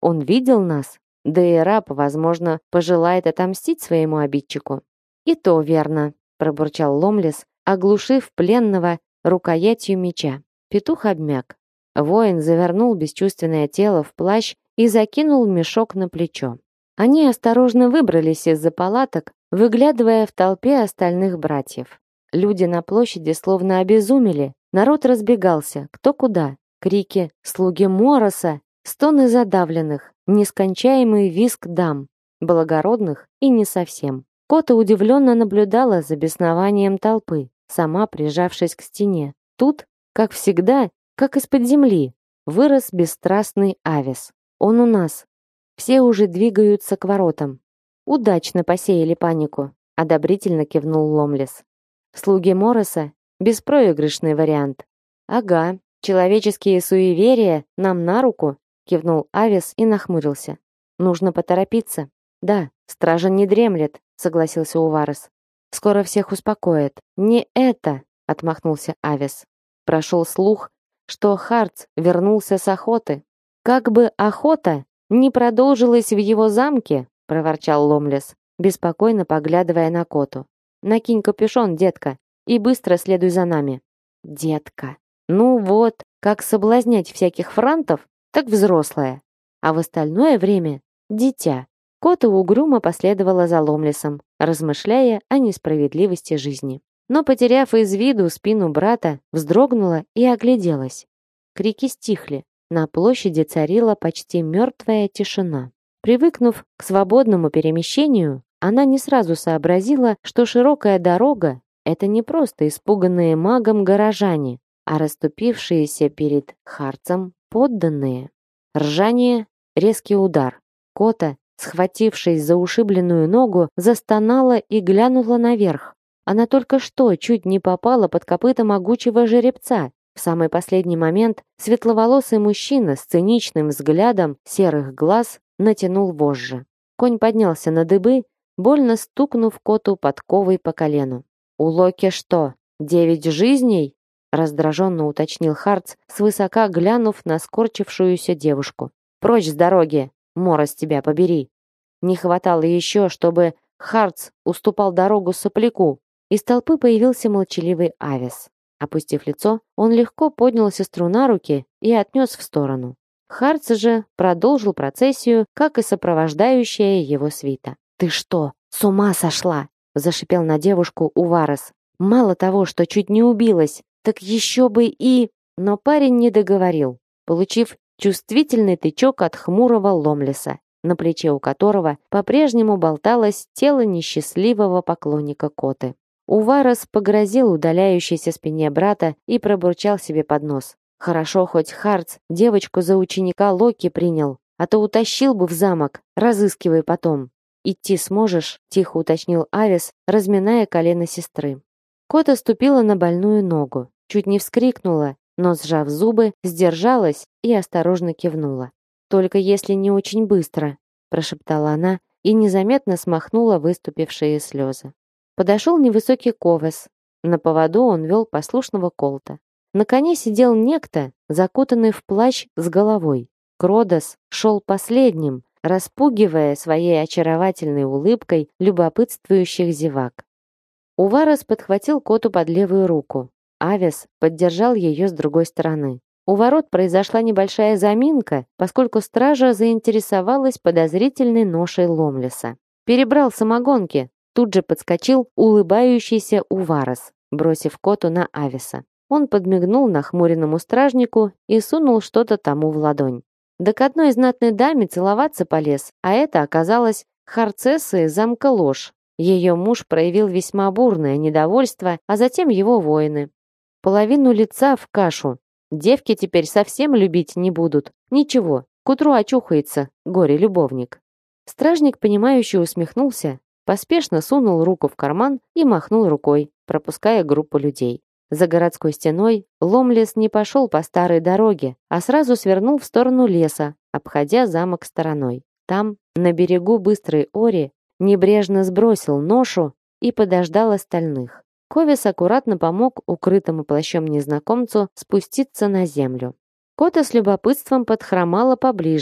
Он видел нас? Да и раб, возможно, пожелает отомстить своему обидчику. И то верно, пробурчал Ломлес, оглушив пленного рукоятью меча. Петух обмяк. Воин завернул бесчувственное тело в плащ и закинул мешок на плечо. Они осторожно выбрались из-за палаток, выглядывая в толпе остальных братьев. Люди на площади словно обезумели. Народ разбегался, кто куда. Крики «Слуги Мороса!», стоны задавленных, нескончаемый визг дам, благородных и не совсем. Кота удивленно наблюдала за беснованием толпы, сама прижавшись к стене. Тут, как всегда, как из-под земли, вырос бесстрастный Авес. Он у нас. Все уже двигаются к воротам. Удачно посеяли панику, одобрительно кивнул Ломлес. Слуги Мороса — беспроигрышный вариант. Ага, человеческие суеверия нам на руку, кивнул Авес и нахмурился. Нужно поторопиться. Да, стража не дремлет, согласился Уварес. Скоро всех успокоит. Не это, отмахнулся Авес. Прошел слух, что Харц вернулся с охоты. Как бы охота не продолжилась в его замке, проворчал Ломлес, беспокойно поглядывая на Коту. Накинь капюшон, детка, и быстро следуй за нами. Детка. Ну вот, как соблазнять всяких франтов, так взрослая. А в остальное время дитя. Кота угрюмо последовала за Ломлесом, размышляя о несправедливости жизни. Но, потеряв из виду спину брата, вздрогнула и огляделась. Крики стихли. На площади царила почти мертвая тишина. Привыкнув к свободному перемещению, она не сразу сообразила, что широкая дорога — это не просто испуганные магом горожане, а расступившиеся перед Харцем подданные. Ржание, резкий удар. Кота, схватившись за ушибленную ногу, застонала и глянула наверх. Она только что чуть не попала под копыта могучего жеребца. В самый последний момент светловолосый мужчина с циничным взглядом серых глаз натянул вожжи. Конь поднялся на дыбы, больно стукнув Коту подковой по колену. «У Локи что, 9 жизней?» раздраженно уточнил Харц, свысока глянув на скорчившуюся девушку. «Прочь с дороги! Морос тебя побери!» Не хватало еще, чтобы Харц уступал дорогу сопляку. Из толпы появился молчаливый Авес. Опустив лицо, он легко поднял сестру на руки и отнес в сторону. Харц же продолжил процессию, как и сопровождающая его свита. «Ты что, с ума сошла?» — зашипел на девушку Уварес. «Мало того, что чуть не убилась, так еще бы и...» Но парень не договорил, получив чувствительный тычок от хмурого Ломлеса, на плече у которого по-прежнему болталось тело несчастливого поклонника Коты. Уварес погрозил удаляющейся спине брата и пробурчал себе под нос. Хорошо, хоть Харц девочку за ученика Локи принял, а то утащил бы в замок, разыскивая потом. «Идти сможешь?» — тихо уточнил Авес, разминая колено сестры. Кота ступила на больную ногу, чуть не вскрикнула, но, сжав зубы, сдержалась и осторожно кивнула. «Только если не очень быстро», — прошептала она и незаметно смахнула выступившие слезы. Подошел невысокий Ковес. На поводу он вел послушного Колта. На коне сидел некто, закутанный в плащ с головой. Кродос шел последним, распугивая своей очаровательной улыбкой любопытствующих зевак. Уварес подхватил Коту под левую руку. Авес поддержал ее с другой стороны. У ворот произошла небольшая заминка, поскольку стража заинтересовалась подозрительной ношей Ломлеса. «Перебрал самогонки», тут же подскочил улыбающийся Уварес, бросив Коту на Авеса. Он подмигнул нахмуренному стражнику и сунул что-то тому в ладонь. Да к одной знатной даме целоваться полез, а это оказалось харцессой замка Ложь. Ее муж проявил весьма бурное недовольство, а затем его воины. Половину лица в кашу. Девки теперь совсем любить не будут. Ничего, к утру очухается горе-любовник. Стражник, понимающе усмехнулся, поспешно сунул руку в карман и махнул рукой, пропуская группу людей. За городской стеной Ломлес не пошел по старой дороге, а сразу свернул в сторону леса, обходя замок стороной. Там, на берегу быстрой Ори, небрежно сбросил ношу и подождал остальных. Ковес аккуратно помог укрытому плащом незнакомцу спуститься на землю. Кота с любопытством подхромала поближе,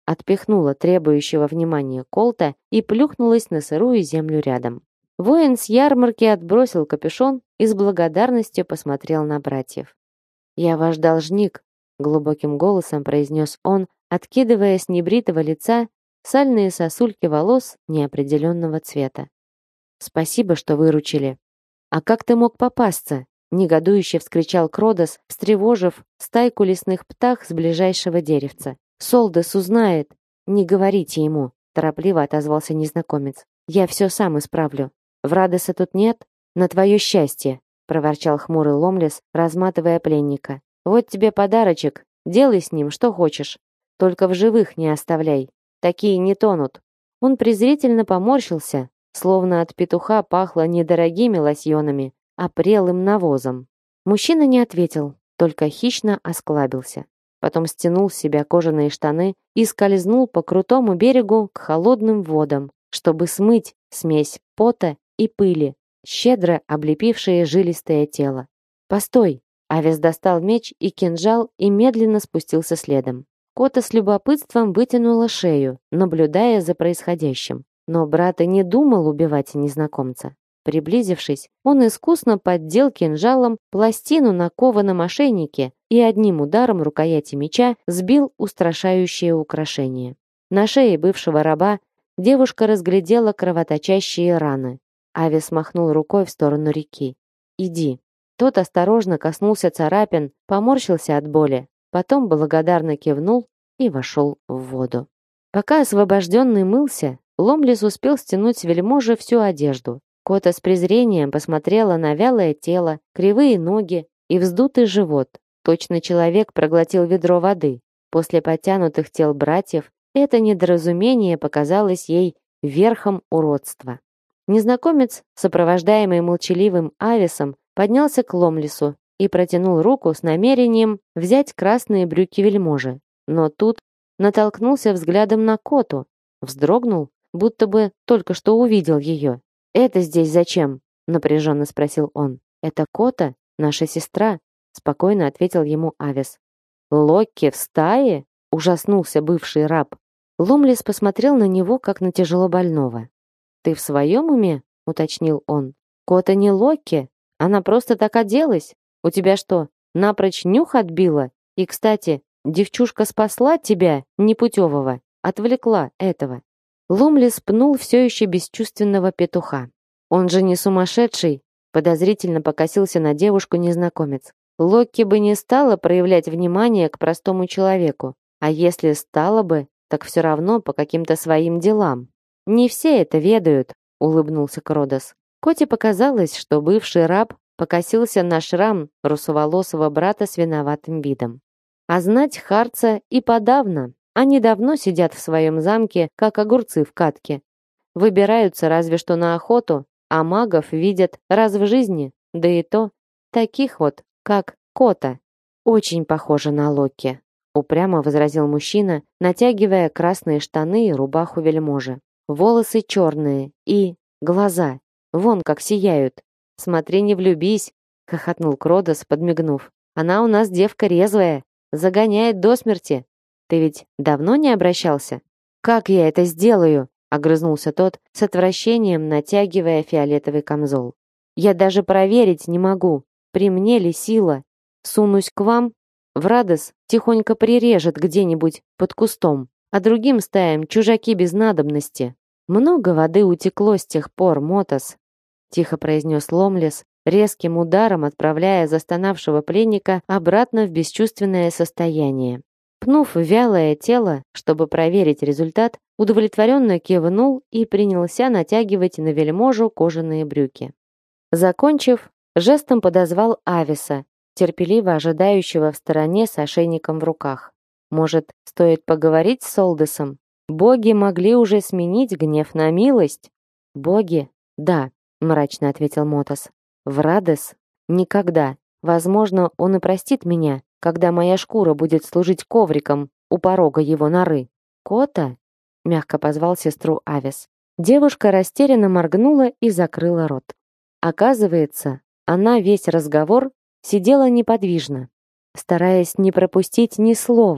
отпихнула требующего внимания Колта и плюхнулась на сырую землю рядом. Воин с ярмарки отбросил капюшон и с благодарностью посмотрел на братьев. «Я ваш должник», — глубоким голосом произнес он, откидывая с небритого лица сальные сосульки волос неопределенного цвета. «Спасибо, что выручили». «А как ты мог попасться?» — негодующе вскричал Кродос, встревожив стайку лесных птах с ближайшего деревца. «Солдас узнает!» «Не говорите ему», — торопливо отозвался незнакомец. «Я все сам исправлю». «Врадеса тут нет? На твое счастье!» — проворчал хмурый Ломлес, разматывая пленника. «Вот тебе подарочек, делай с ним что хочешь. Только в живых не оставляй. Такие не тонут». Он презрительно поморщился, словно от петуха пахло не дорогими лосьонами, а прелым навозом. Мужчина не ответил, только хищно осклабился. Потом стянул с себя кожаные штаны и скользнул по крутому берегу к холодным водам, чтобы смыть смесь пота и пыли, щедро облепившие жилистое тело. «Постой!» Авес достал меч и кинжал и медленно спустился следом. Кота с любопытством вытянула шею, наблюдая за происходящим. Но брат и не думал убивать незнакомца. Приблизившись, он искусно поддел кинжалом пластину на кованом ошейнике и одним ударом рукояти меча сбил устрашающее украшение. На шее бывшего раба девушка разглядела кровоточащие раны. Авес махнул рукой в сторону реки. «Иди». Тот осторожно коснулся царапин, поморщился от боли, потом благодарно кивнул и вошел в воду. Пока освобожденный мылся, Ломлес успел стянуть с вельможи всю одежду. Кота с презрением посмотрела на вялое тело, кривые ноги и вздутый живот. Точно человек проглотил ведро воды. После подтянутых тел братьев это недоразумение показалось ей верхом уродства. Незнакомец, сопровождаемый молчаливым Авесом, поднялся к Ломлесу и протянул руку с намерением взять красные брюки вельможи. Но тут натолкнулся взглядом на Коту, вздрогнул, будто бы только что увидел ее. «Это здесь зачем?» — напряженно спросил он. «Это Кота, наша сестра», — спокойно ответил ему Авес. «Локки в стае?» — ужаснулся бывший раб. Ломлес посмотрел на него, как на тяжело больного. «Ты в своем уме?» — уточнил он. «Кота не Локки, она просто так оделась. У тебя что, напрочь нюх отбила? И, кстати, девчушка спасла тебя, непутевого, отвлекла этого». Ломлес пнул все еще бесчувственного петуха. «Он же не сумасшедший», — подозрительно покосился на девушку незнакомец. «Локки бы не стала проявлять внимание к простому человеку, а если стала бы, так все равно по каким-то своим делам». «Не все это ведают», — улыбнулся Кродос. Коте показалось, что бывший раб покосился на шрам русоволосого брата с виноватым видом. А знать Харца и подавно. Они давно сидят в своем замке, как огурцы в катке. Выбираются разве что на охоту, а магов видят раз в жизни, да и то таких вот, как Кота. «Очень похоже на Локки», — упрямо возразил мужчина, натягивая красные штаны и рубаху вельможи. «Волосы черные и глаза, вон как сияют. Смотри, не влюбись», — хохотнул Кродос, подмигнув. «Она у нас девка резвая, загоняет до смерти. Ты ведь давно не обращался?» «Как я это сделаю?» — огрызнулся тот, с отвращением натягивая фиолетовый камзол. «Я даже проверить не могу, при мне ли сила. Сунусь к вам, Врадес тихонько прирежет где-нибудь под кустом, а другим стаям чужаки без надобности». «Много воды утекло с тех пор, Мотос», — тихо произнес Ломлес, резким ударом отправляя застонавшего пленника обратно в бесчувственное состояние. Пнув вялое тело, чтобы проверить результат, удовлетворенно кивнул и принялся натягивать на вельможу кожаные брюки. Закончив, жестом подозвал Авеса, терпеливо ожидающего в стороне с ошейником в руках. «Может, стоит поговорить с Солдесом? Боги могли уже сменить гнев на милость?» «Боги? Да», — мрачно ответил Мотос. «Врадес? Никогда. Возможно, он и простит меня, когда моя шкура будет служить ковриком у порога его норы». «Кота?» — мягко позвал сестру Авес. Девушка растерянно моргнула и закрыла рот. Оказывается, она весь разговор сидела неподвижно, стараясь не пропустить ни слова,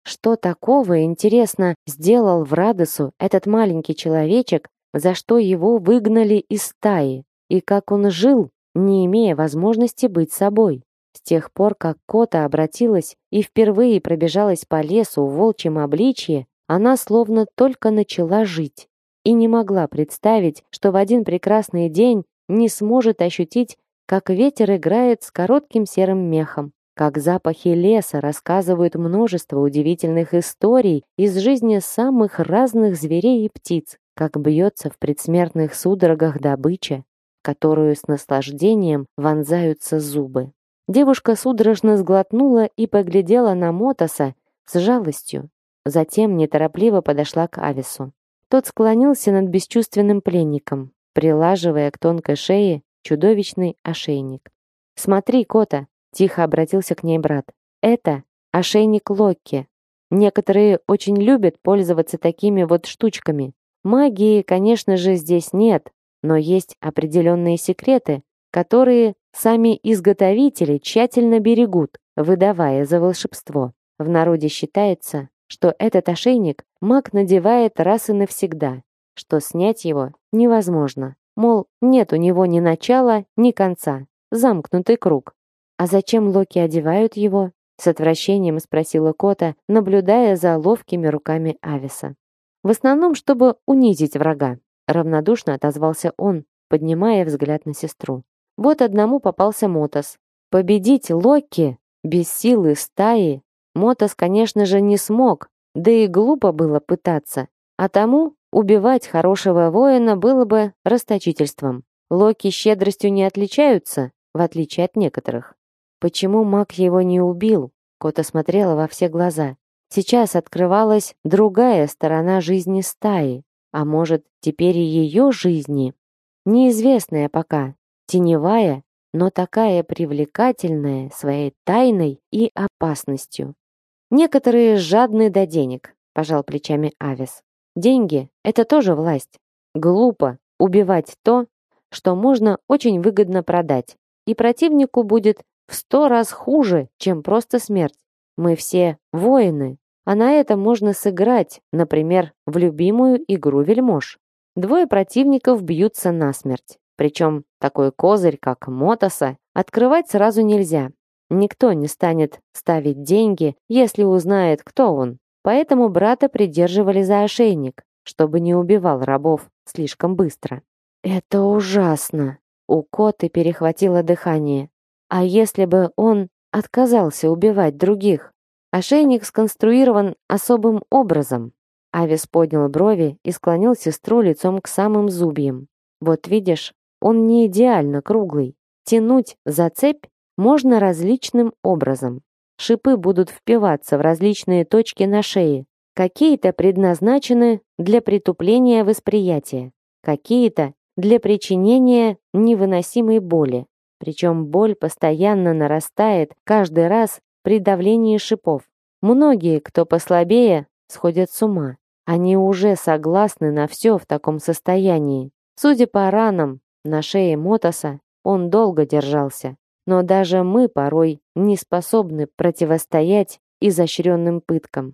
Что такого, интересно, сделал Врадосу этот маленький человечек, за что его выгнали из стаи, и как он жил, не имея возможности быть собой? С тех пор, как Кота обратилась и впервые пробежалась по лесу в волчьем обличье, она словно только начала жить и не могла представить, что в один прекрасный день не сможет ощутить, как ветер играет с коротким серым мехом, как запахи леса рассказывают множество удивительных историй из жизни самых разных зверей и птиц, как бьется в предсмертных судорогах добыча, в которую с наслаждением вонзаются зубы. Девушка судорожно сглотнула и поглядела на Мотоса с жалостью. Затем неторопливо подошла к Авису. Тот склонился над бесчувственным пленником, прилаживая к тонкой шее чудовищный ошейник. «Смотри, Кота!» — тихо обратился к ней брат. «Это ошейник Локки. Некоторые очень любят пользоваться такими вот штучками. Магии, конечно же, здесь нет, но есть определенные секреты, которые сами изготовители тщательно берегут, выдавая за волшебство. В народе считается, что этот ошейник маг надевает раз и навсегда, что снять его невозможно. Мол, нет у него ни начала, ни конца. Замкнутый круг. А зачем Локи одевают его? С отвращением спросила Кота, наблюдая за ловкими руками Ависа. В основном, чтобы унизить врага. Равнодушно отозвался он, поднимая взгляд на сестру. Вот одному попался Мотос. Победить Локи без силы стаи Мотос, конечно же, не смог, да и глупо было пытаться. А тому убивать хорошего воина было бы расточительством. Локи щедростью не отличаются, в отличие от некоторых. Почему маг его не убил? Кота смотрела во все глаза. Сейчас открывалась другая сторона жизни стаи, а может, теперь и ее жизни. Неизвестная пока, теневая, но такая привлекательная своей тайной и опасностью. Некоторые жадны до денег, пожал плечами Авис. Деньги — это тоже власть. Глупо убивать то, что можно очень выгодно продать, и противнику будет в 100 раз хуже, чем просто смерть. Мы все воины, а на это можно сыграть, например, в любимую игру вельмож. Двое противников бьются насмерть. Причем такой козырь, как Мотоса, открывать сразу нельзя. Никто не станет ставить деньги, если узнает, кто он. Поэтому брата придерживали за ошейник, чтобы не убивал рабов слишком быстро. «Это ужасно!» У Коты перехватило дыхание. А если бы он отказался убивать других? Ошейник сконструирован особым образом. Авис поднял брови и склонил сестру лицом к самым зубьям. Вот видишь, он не идеально круглый. Тянуть за цепь можно различным образом. Шипы будут впиваться в различные точки на шее. Какие-то предназначены для притупления восприятия, какие-то для причинения невыносимой боли. Причем боль постоянно нарастает каждый раз при давлении шипов. Многие, кто послабее, сходят с ума. Они уже согласны на все в таком состоянии. Судя по ранам на шее Мотоса, он долго держался. Но даже мы порой не способны противостоять изощренным пыткам.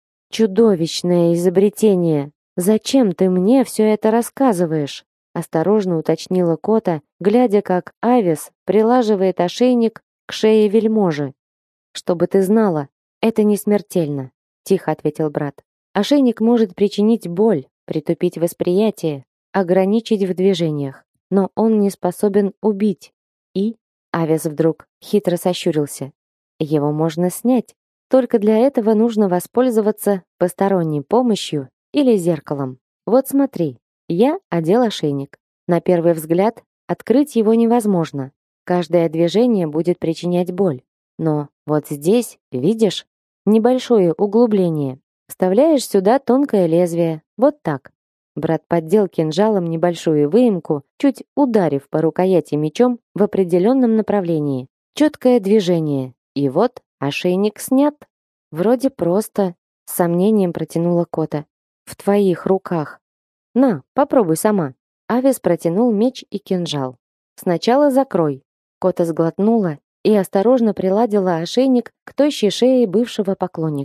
«Чудовищное изобретение! Зачем ты мне все это рассказываешь?» Осторожно уточнила Кота, глядя, как Авис прилаживает ошейник к шее вельможи. «Чтобы ты знала, это не смертельно», — тихо ответил брат. «Ошейник может причинить боль, притупить восприятие, ограничить в движениях, но он не способен убить. И...» Авис вдруг хитро сощурился. «Его можно снять. Только для этого нужно воспользоваться посторонней помощью или зеркалом. Вот смотри, я одел ошейник. На первый взгляд открыть его невозможно. Каждое движение будет причинять боль. Но вот здесь, видишь, небольшое углубление. Вставляешь сюда тонкое лезвие, вот так». Брат поддел кинжалом небольшую выемку, чуть ударив по рукояти мечом в определенном направлении. Четкое движение. И вот ошейник снят. Вроде просто, с сомнением протянула Кота. В твоих руках. На, попробуй сама. Авис протянул меч и кинжал. Сначала закрой. Кота сглотнула и осторожно приладила ошейник к тощей шее бывшего поклонника.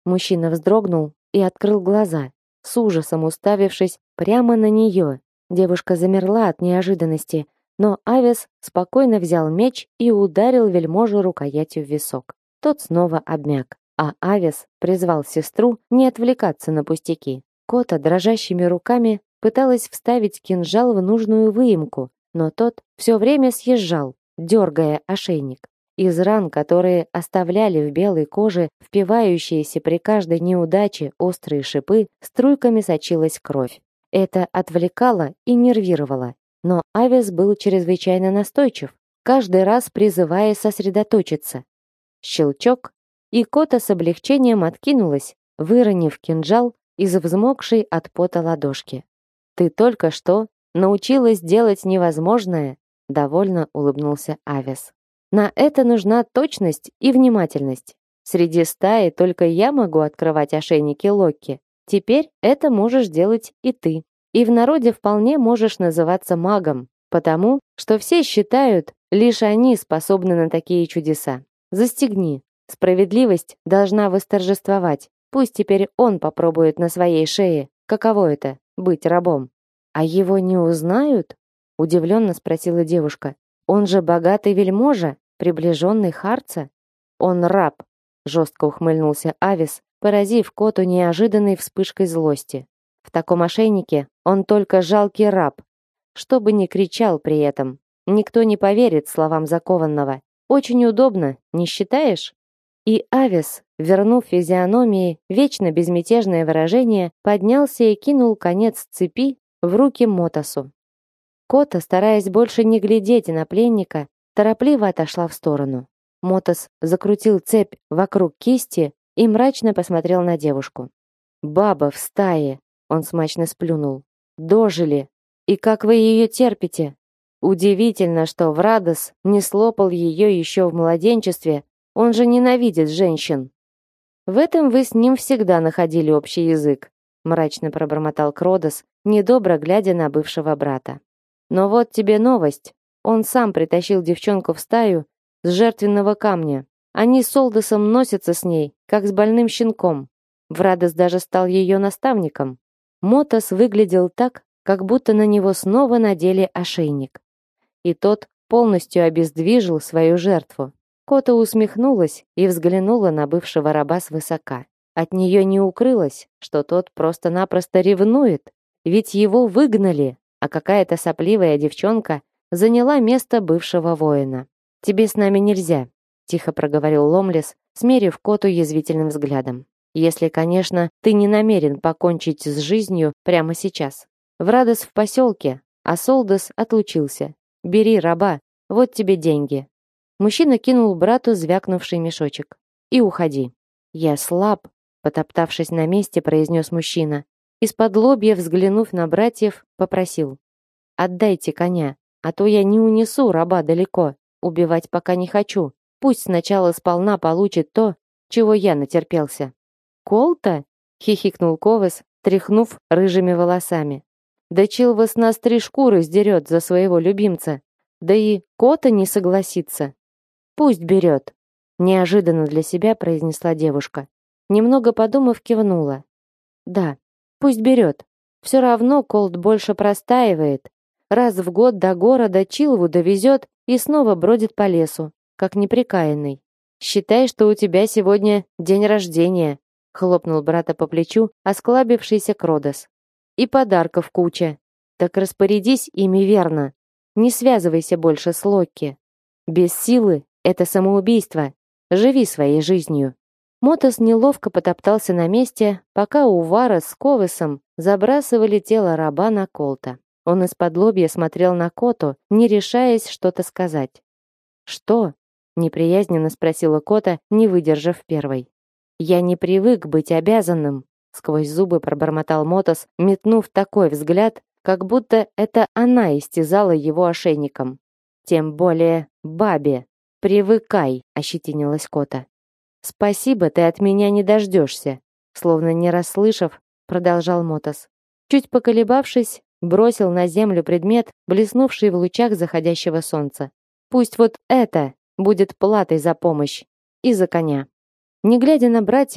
Мужчина вздрогнул и открыл глаза, с ужасом уставившись прямо на нее. Девушка замерла от неожиданности, но Авес спокойно взял меч и ударил вельможу рукоятью в висок. Тот снова обмяк, а Авес призвал сестру не отвлекаться на пустяки. Кота дрожащими руками пыталась вставить кинжал в нужную выемку, но тот все время съезжал, дергая ошейник. Из ран, которые оставляли в белой коже впивающиеся при каждой неудаче острые шипы, струйками сочилась кровь. Это отвлекало и нервировало. Но Авес был чрезвычайно настойчив, каждый раз призывая сосредоточиться. Щелчок, и Кота с облегчением откинулась, выронив кинжал из взмокшей от пота ладошки. «Ты только что научилась делать невозможное», — довольно улыбнулся Авес. «На это нужна точность и внимательность. Среди стаи только я могу открывать ошейники Локи. Теперь это можешь делать и ты. И в народе вполне можешь называться магом, потому что все считают, лишь они способны на такие чудеса. Застегни. Справедливость должна восторжествовать. Пусть теперь он попробует на своей шее, каково это — быть рабом». «А его не узнают?» — удивленно спросила девушка. «Он же богатый вельможа, приближенный Харца?» «Он раб», — жестко ухмыльнулся Авес, поразив Коту неожиданной вспышкой злости. «В таком ошейнике он только жалкий раб, что бы ни кричал при этом. Никто не поверит словам закованного. Очень удобно, не считаешь?» И Авес, вернув физиономии вечно безмятежное выражение, поднялся и кинул конец цепи в руки Мотосу. Кота, стараясь больше не глядеть на пленника, торопливо отошла в сторону. Мотос закрутил цепь вокруг кисти и мрачно посмотрел на девушку. «Баба в стае!» — он смачно сплюнул. «Дожили! И как вы ее терпите? Удивительно, что Врадос не слопал ее еще в младенчестве, он же ненавидит женщин!» «В этом вы с ним всегда находили общий язык», — мрачно пробормотал Кродос, недобро глядя на бывшего брата. «Но вот тебе новость. Он сам притащил девчонку в стаю с жертвенного камня. Они с Олдосом носятся с ней, как с больным щенком. Врадос даже стал ее наставником». Мотос выглядел так, как будто на него снова надели ошейник. И тот полностью обездвижил свою жертву. Кота усмехнулась и взглянула на бывшего раба свысока. От нее не укрылось, что тот просто-напросто ревнует, ведь его выгнали, а какая-то сопливая девчонка заняла место бывшего воина. «Тебе с нами нельзя», — тихо проговорил Ломлес, смерив Коту язвительным взглядом. «Если, конечно, ты не намерен покончить с жизнью прямо сейчас. Врадос в поселке, а Солдос отлучился. Бери раба, вот тебе деньги». Мужчина кинул брату звякнувший мешочек. «И уходи». «Я слаб», — потоптавшись на месте, произнес мужчина. Из-под лобья, взглянув на братьев, попросил: «Отдайте коня, а то я не унесу раба далеко. Убивать пока не хочу. Пусть сначала сполна получит то, чего я натерпелся». «Колта?» — хихикнул Ковес, тряхнув рыжими волосами. «Да Чилва с нас 3 шкуры сдерет за своего любимца. Да и Кота не согласится». «Пусть берет», — неожиданно для себя произнесла девушка. Немного подумав, кивнула. «Да, пусть берет. Все равно Колт больше простаивает. Раз в год до города Чилву довезет и снова бродит по лесу, как неприкаянный. Считай, что у тебя сегодня день рождения», — хлопнул брата по плечу осклабившийся Кродос. «И подарков куча. Так распорядись ими верно. Не связывайся больше с Локи. Без силы это самоубийство. Живи своей жизнью». Мотос неловко потоптался на месте, пока Увара с Ковесом забрасывали тело раба на Колта. Он из-под лобья смотрел на Коту, не решаясь что-то сказать. «Что?» — неприязненно спросила Кота, не выдержав первой. «Я не привык быть обязанным», — сквозь зубы пробормотал Мотос, метнув такой взгляд, как будто это она истязала его ошейником. «Тем более бабе. Привыкай», — ощетинилась Кота. «Спасибо, ты от меня не дождешься», — словно не расслышав, продолжал Мотос. Чуть поколебавшись, бросил на землю предмет, блеснувший в лучах заходящего солнца. «Пусть вот это будет платой за помощь и за коня». Не глядя на братьев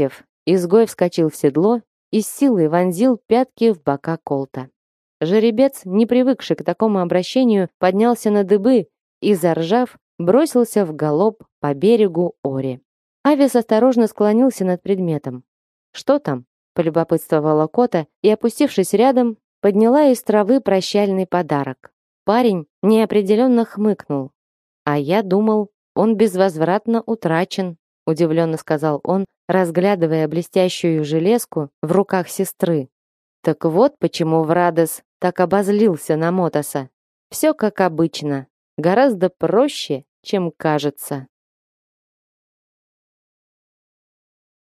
Изгой вскочил в седло и с силой вонзил пятки в бока Колта. Жеребец, не привыкший к такому обращению, поднялся на дыбы и, заржав, бросился в галоп по берегу Ори. Авис осторожно склонился над предметом. «Что там?» — полюбопытствовала Кота и, опустившись рядом, подняла из травы прощальный подарок. Парень неопределенно хмыкнул. «А я думал, он безвозвратно утрачен», — удивленно сказал он, разглядывая блестящую железку в руках сестры. Так вот почему Врадес так обозлился на Мотоса. Все как обычно, гораздо проще, чем кажется.